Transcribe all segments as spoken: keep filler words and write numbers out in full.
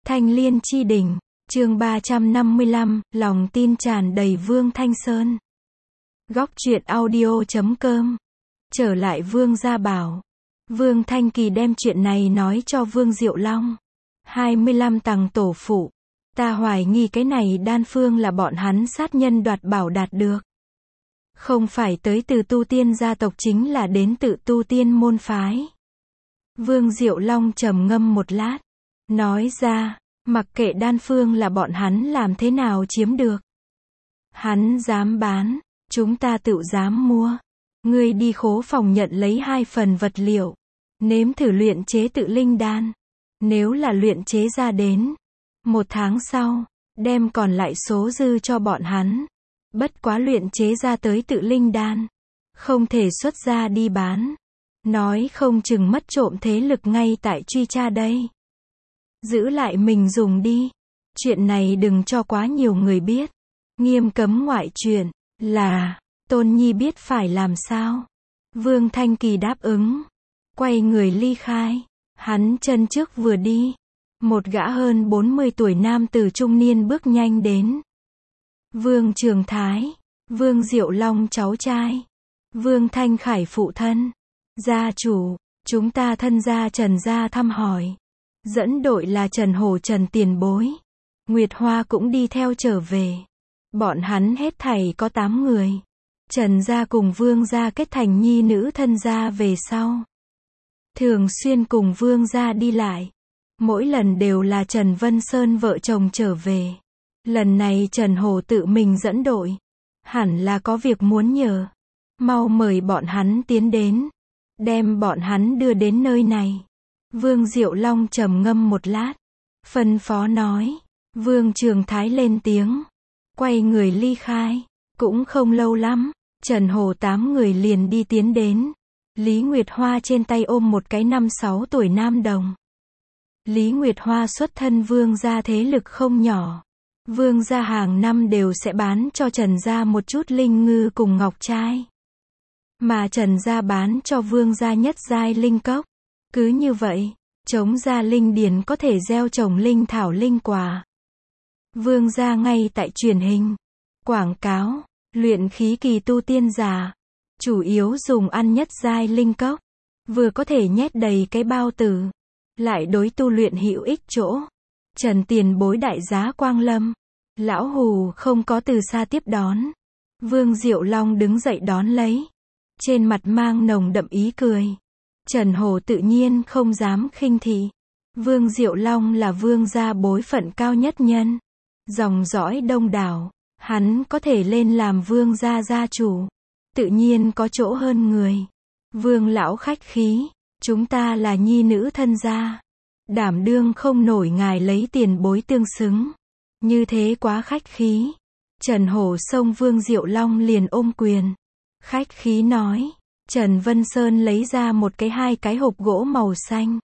Thanh Liên chi đỉnh, chương ba trăm năm mươi lăm, lòng tin tràn đầy Vương Thanh Sơn. Góc truyện audio chấm com. Trở lại Vương gia bảo. Vương Thanh Kỳ đem chuyện này nói cho Vương Diệu Long. hai mươi lăm tầng tổ phụ. Ta hoài nghi cái này đan phương là bọn hắn sát nhân đoạt bảo đạt được. Không phải tới từ tu tiên gia tộc, chính là đến tự tu tiên môn phái. Vương Diệu Long trầm ngâm một lát. Nói ra, mặc kệ đan phương là bọn hắn làm thế nào chiếm được. Hắn dám bán, chúng ta tự dám mua. Ngươi đi khố phòng nhận lấy hai phần vật liệu. Nếm thử luyện chế tự linh đan. Nếu là luyện chế ra đến một tháng sau, đem còn lại số dư cho bọn hắn. Bất quá luyện chế ra tới tự linh đan, không thể xuất ra đi bán. Nói không chừng mất trộm thế lực ngay tại truy tra đây. Giữ lại mình dùng đi. Chuyện này đừng cho quá nhiều người biết. Nghiêm cấm ngoại truyền. Là, Tôn Nhi biết phải làm sao. Vương Thanh Kỳ đáp ứng. Quay người ly khai. Hắn chân trước vừa đi. Một gã hơn bốn mươi tuổi nam tử trung niên bước nhanh đến. Vương Trường Thái. Vương Diệu Long cháu trai. Vương Thanh Khải phụ thân. Gia chủ, chúng ta thân gia Trần gia thăm hỏi. Dẫn đội là Trần Hổ Trần tiền bối. Nguyệt Hoa cũng đi theo trở về. Bọn hắn hết thảy có tám người. Trần gia cùng Vương gia kết thành nhi nữ thân gia về sau. Thường xuyên cùng Vương gia đi lại. Mỗi lần đều là Trần Vân Sơn vợ chồng trở về. Lần này Trần Hổ tự mình dẫn đội. Hẳn là có việc muốn nhờ. Mau mời bọn hắn tiến đến. Đem bọn hắn đưa đến nơi này. Vương Diệu Long trầm ngâm một lát. Phân phó nói. Vương Trường Thái lên tiếng. Quay người ly khai. Cũng không lâu lắm. Trần Hổ tám người liền đi tiến đến. Lý Nguyệt Hoa trên tay ôm một cái năm sáu tuổi nam đồng. Lý Nguyệt Hoa xuất thân Vương gia thế lực không nhỏ. Vương gia hàng năm đều sẽ bán cho Trần gia một chút linh ngư cùng ngọc trai. Mà Trần gia bán cho Vương gia nhất giai linh cốc. Cứ như vậy, chống gia linh điền có thể gieo trồng linh thảo linh quả. Vương gia ngay tại truyền hình, quảng cáo, luyện khí kỳ tu tiên giả. Chủ yếu dùng ăn nhất giai linh cốc. Vừa có thể nhét đầy cái bao tử. Lại đối tu luyện hữu ích chỗ. Trần tiền bối đại giá quang lâm. Lão Hù không có từ xa tiếp đón. Vương Diệu Long đứng dậy đón lấy. Trên mặt mang nồng đậm ý cười. Trần Hổ tự nhiên không dám khinh thị. Vương Diệu Long là vương gia bối phận cao nhất nhân. Dòng dõi đông đảo. Hắn có thể lên làm vương gia gia chủ. Tự nhiên có chỗ hơn người. Vương lão khách khí. Chúng ta là nhi nữ thân gia. Đảm đương không nổi ngài lấy tiền bối tương xứng. Như thế quá khách khí. Trần Hổ xông Vương Diệu Long liền ôm quyền. Khách khí nói. Trần Vân Sơn lấy ra một cái hai cái hộp gỗ màu xanh.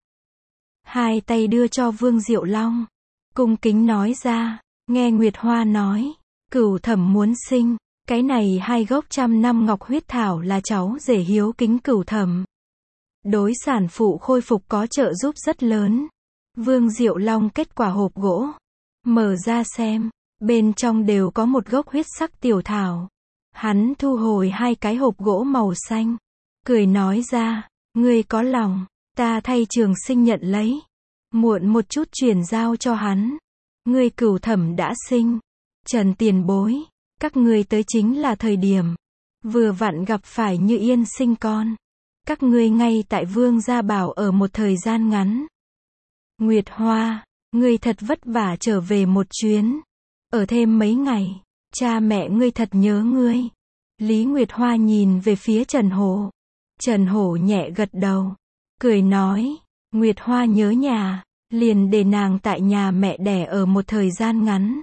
Hai tay đưa cho Vương Diệu Long. Cung kính nói ra. Nghe Nguyệt Hoa nói. Cửu thẩm muốn sinh. Cái này hai gốc trăm năm ngọc huyết thảo là cháu rể hiếu kính cửu thẩm. Đối sản phụ khôi phục có trợ giúp rất lớn. Vương Diệu Long kết quả hộp gỗ. Mở ra xem. Bên trong đều có một gốc huyết sắc tiểu thảo. Hắn thu hồi hai cái hộp gỗ màu xanh. Cười nói ra. Ngươi có lòng. Ta thay Trường Sinh nhận lấy. Muộn một chút chuyển giao cho hắn. Ngươi cửu thẩm đã sinh. Trần tiền bối. Các ngươi tới chính là thời điểm. Vừa vặn gặp phải Như Yên sinh con. Các ngươi ngay tại Vương gia bảo ở một thời gian ngắn. Nguyệt Hoa. Ngươi thật vất vả trở về một chuyến. Ở thêm mấy ngày. Cha mẹ ngươi thật nhớ ngươi. Lý Nguyệt Hoa nhìn về phía Trần Hổ. Trần Hổ nhẹ gật đầu. Cười nói. Nguyệt Hoa nhớ nhà. Liền để nàng tại nhà mẹ đẻ ở một thời gian ngắn.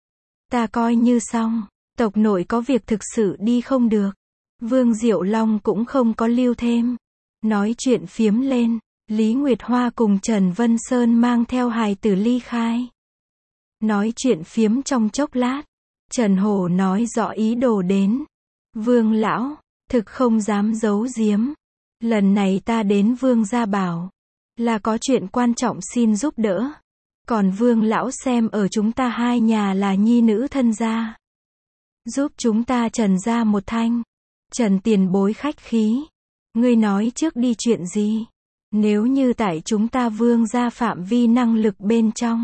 Ta coi như xong. Tộc nội có việc thực sự đi không được. Vương Diệu Long cũng không có lưu thêm. Nói chuyện phiếm lên. Lý Nguyệt Hoa cùng Trần Vân Sơn mang theo hài tử ly khai. Nói chuyện phiếm trong chốc lát. Trần Hổ nói rõ ý đồ đến. Vương lão, thực không dám giấu giếm. Lần này ta đến Vương gia bảo. Là có chuyện quan trọng xin giúp đỡ. Còn Vương lão xem ở chúng ta hai nhà là nhi nữ thân gia. Giúp chúng ta Trần gia một thanh. Trần tiền bối khách khí. Ngươi nói trước đi chuyện gì? Nếu như tại chúng ta Vương gia phạm vi năng lực bên trong,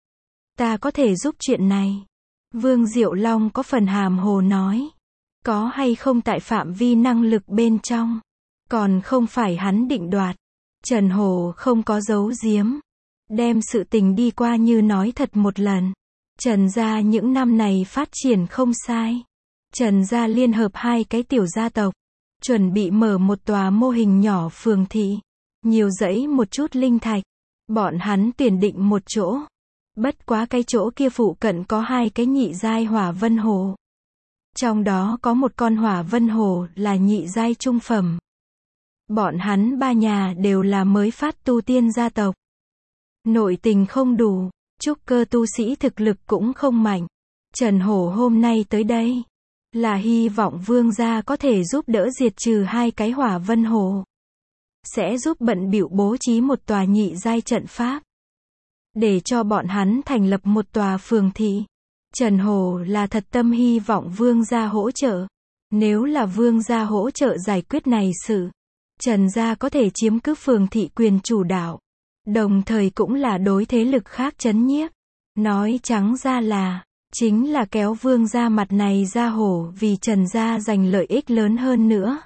ta có thể giúp chuyện này. Vương Diệu Long có phần hàm hồ nói. Có hay không tại phạm vi năng lực bên trong, còn không phải hắn định đoạt. Trần Hổ không có giấu giếm, đem sự tình đi qua như nói thật một lần. Trần gia những năm này phát triển không sai. Trần gia liên hợp hai cái tiểu gia tộc, chuẩn bị mở một tòa mô hình nhỏ phường thị, nhiều dãy một chút linh thạch. Bọn hắn tuyển định một chỗ. Bất quá cái chỗ kia phụ cận có hai cái nhị giai hỏa vân hồ. Trong đó có một con hỏa vân hồ là nhị giai trung phẩm. Bọn hắn ba nhà đều là mới phát tu tiên gia tộc. Nội tình không đủ, trúc cơ tu sĩ thực lực cũng không mạnh. Trần Hổ hôm nay tới đây, là hy vọng Vương gia có thể giúp đỡ diệt trừ hai cái hỏa vân hồ. Sẽ giúp bận bịu bố trí một tòa nhị giai trận pháp. Để cho bọn hắn thành lập một tòa phường thị. Trần Hổ là thật tâm hy vọng Vương gia hỗ trợ. Nếu là Vương gia hỗ trợ giải quyết này sự, Trần gia có thể chiếm cứ phường thị quyền chủ đạo. Đồng thời cũng là đối thế lực khác trấn nhiếp. Nói trắng ra là, chính là kéo Vương gia mặt này ra hổ vì Trần gia giành lợi ích lớn hơn nữa.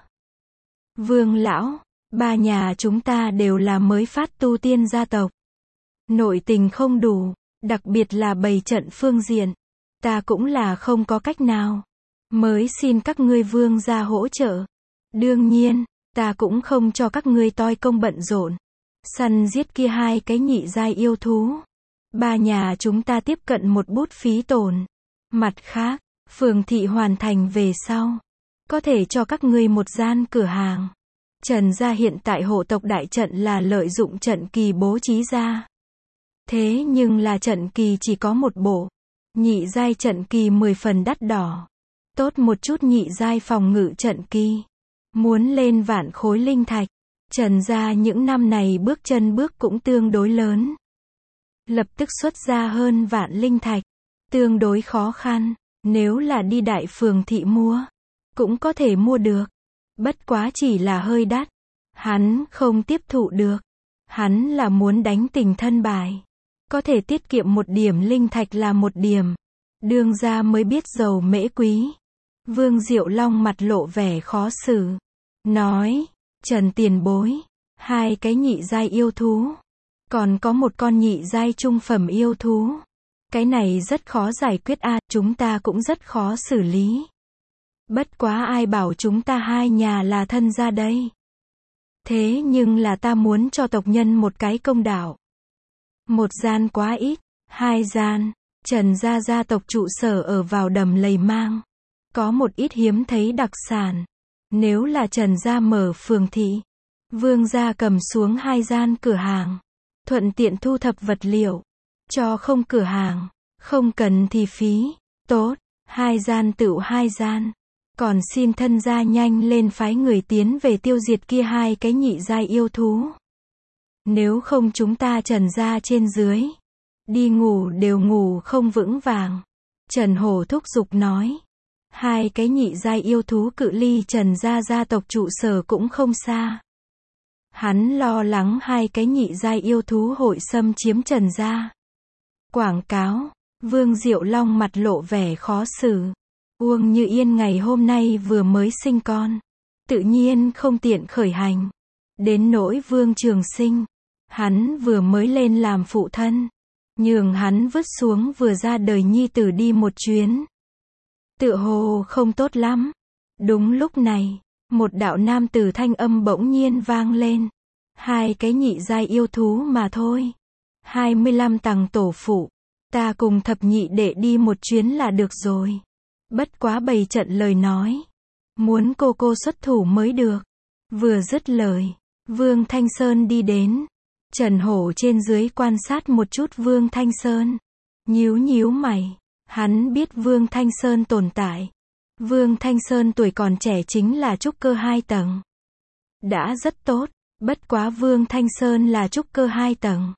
Vương lão, ba nhà chúng ta đều là mới phát tu tiên gia tộc. Nội tình không đủ, đặc biệt là bày trận phương diện. Ta cũng là không có cách nào. Mới xin các ngươi Vương gia hỗ trợ. Đương nhiên, ta cũng không cho các ngươi toi công bận rộn. Săn giết kia hai cái nhị giai yêu thú. Ba nhà chúng ta tiếp cận một bút phí tổn. Mặt khác, phường thị hoàn thành về sau, có thể cho các ngươi một gian cửa hàng. Trần gia hiện tại hộ tộc đại trận là lợi dụng trận kỳ bố trí ra. Thế nhưng là trận kỳ chỉ có một bộ. Nhị giai trận kỳ mười phần đắt đỏ. Tốt một chút nhị giai phòng ngự trận kỳ. Muốn lên vạn khối linh thạch. Trần gia những năm này bước chân bước cũng tương đối lớn. Lập tức xuất ra hơn vạn linh thạch. Tương đối khó khăn. Nếu là đi đại phường thị mua, cũng có thể mua được. Bất quá chỉ là hơi đắt. Hắn không tiếp thụ được. Hắn là muốn đánh tình thân bài. Có thể tiết kiệm một điểm linh thạch là một điểm. Đương gia mới biết giàu mễ quý. Vương Diệu Long mặt lộ vẻ khó xử. Nói, Trần tiền bối, hai cái nhị giai yêu thú. Còn có một con nhị giai trung phẩm yêu thú. Cái này rất khó giải quyết a, à, chúng ta cũng rất khó xử lý. Bất quá ai bảo chúng ta hai nhà là thân gia đây. Thế nhưng là ta muốn cho tộc nhân một cái công đạo. Một gian quá ít, hai gian. Trần gia gia tộc trụ sở ở vào đầm lầy mang. Có một ít hiếm thấy đặc sản. Nếu là Trần gia mở phường thị, Vương gia cầm xuống hai gian cửa hàng. Thuận tiện thu thập vật liệu. Cho không cửa hàng, không cần thì phí. Tốt, hai gian tựu hai gian. Còn xin thân gia nhanh lên phái người tiến về tiêu diệt kia hai cái nhị giai yêu thú. Nếu không chúng ta Trần gia trên dưới, đi ngủ đều ngủ không vững vàng. Trần Hổ thúc giục nói. Hai cái nhị giai yêu thú cự ly Trần gia gia tộc trụ sở cũng không xa. Hắn lo lắng hai cái nhị giai yêu thú hội xâm chiếm Trần gia. Quảng cáo, Vương Diệu Long mặt lộ vẻ khó xử. Uông Như Yên ngày hôm nay vừa mới sinh con, tự nhiên không tiện khởi hành. Đến nỗi Vương Trường Sinh, hắn vừa mới lên làm phụ thân, nhường hắn vứt xuống vừa ra đời nhi tử đi một chuyến. Tựa hồ không tốt lắm. Đúng lúc này, một đạo nam tử thanh âm bỗng nhiên vang lên. Hai cái nhị giai yêu thú mà thôi. hai mươi lăm tầng tổ phụ. Ta cùng thập nhị đệ đi một chuyến là được rồi. Bất quá bày trận lời nói. Muốn cô cô xuất thủ mới được. Vừa dứt lời, Vương Thanh Sơn đi đến. Trần Hổ trên dưới quan sát một chút Vương Thanh Sơn. Nhíu nhíu mày. Hắn biết Vương Thanh Sơn tồn tại. Vương Thanh Sơn tuổi còn trẻ chính là trúc cơ hai tầng. Đã rất tốt. Bất quá Vương Thanh Sơn là trúc cơ hai tầng.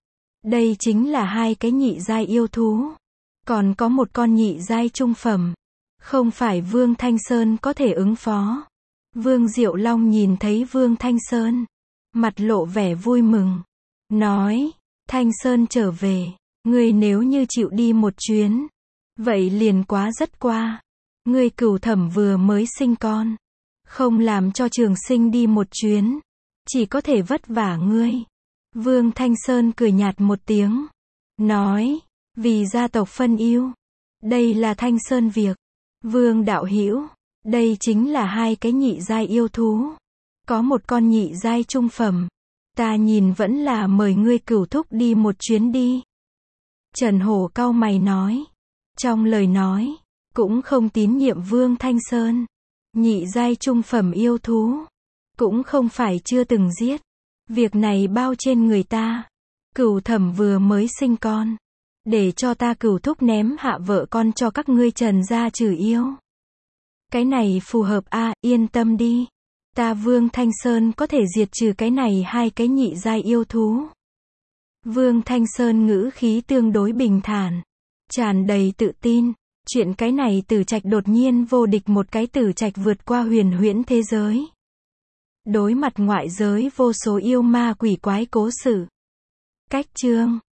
Đây chính là hai cái nhị giai yêu thú. Còn có một con nhị giai trung phẩm. Không phải Vương Thanh Sơn có thể ứng phó. Vương Diệu Long nhìn thấy Vương Thanh Sơn. Mặt lộ vẻ vui mừng. Nói, Thanh Sơn trở về. Ngươi nếu như chịu đi một chuyến. Vậy liền quá rất qua. Ngươi Cửu Thẩm vừa mới sinh con. Không làm cho Trường Sinh đi một chuyến. Chỉ có thể vất vả ngươi. Vương Thanh Sơn cười nhạt một tiếng. Nói, vì gia tộc phân ưu. Đây là Thanh Sơn việc. Vương đạo hữu, đây chính là hai cái nhị giai yêu thú. Có một con nhị giai trung phẩm. Ta nhìn vẫn là mời ngươi Cửu thúc đi một chuyến đi. Trần Hổ cau mày nói. Trong lời nói, cũng không tín nhiệm Vương Thanh Sơn. Nhị giai trung phẩm yêu thú. Cũng không phải chưa từng giết. Việc này bao trên người ta. Cửu Thẩm vừa mới sinh con. Để cho ta Cửu thúc ném hạ vợ con cho các ngươi Trần gia trừ yêu. Cái này phù hợp a, à, yên tâm đi. Ta Vương Thanh Sơn có thể diệt trừ cái này hai cái nhị giai yêu thú. Vương Thanh Sơn ngữ khí tương đối bình thản. Tràn đầy tự tin. Chuyện cái này Tử Trạch đột nhiên vô địch một cái Tử Trạch vượt qua huyền huyễn thế giới. Đối mặt ngoại giới vô số yêu ma quỷ quái cố sự. Cách chương